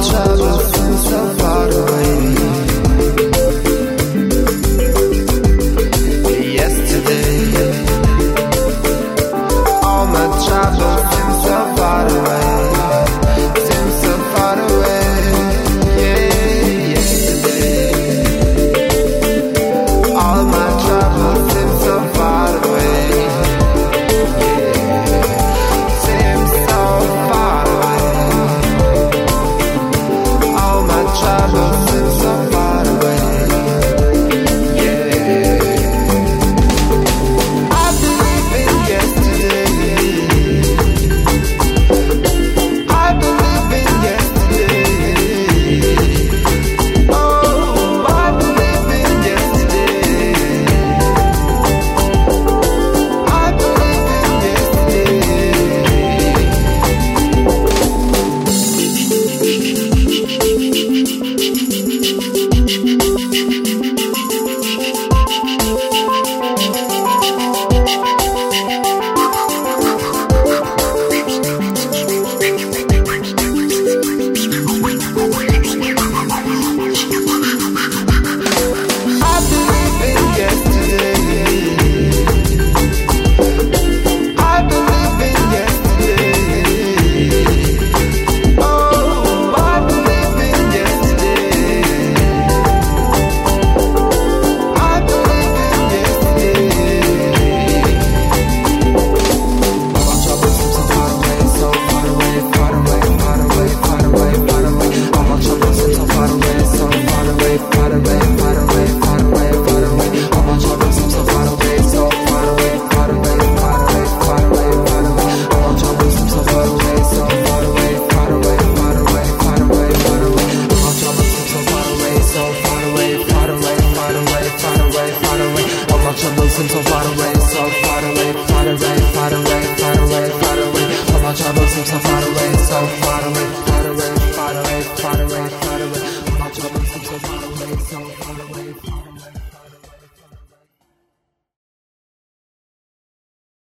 troubles seem so far away. Yesterday, all my troubles seem so far away. Seem so far away. Yeah, yesterday, all my troubles seem so far away. Seem so far away. All my troubles seem so far away. I believe in yesterday. I believe in yesterday. Oh, I believe in yesterday. I believe in seem so far away, so far away, far away, far away, far away, far away. All my troubles seem so far away, so far away, far away, far away, far away, far away. All my troubles seem so far away, so far away, far away.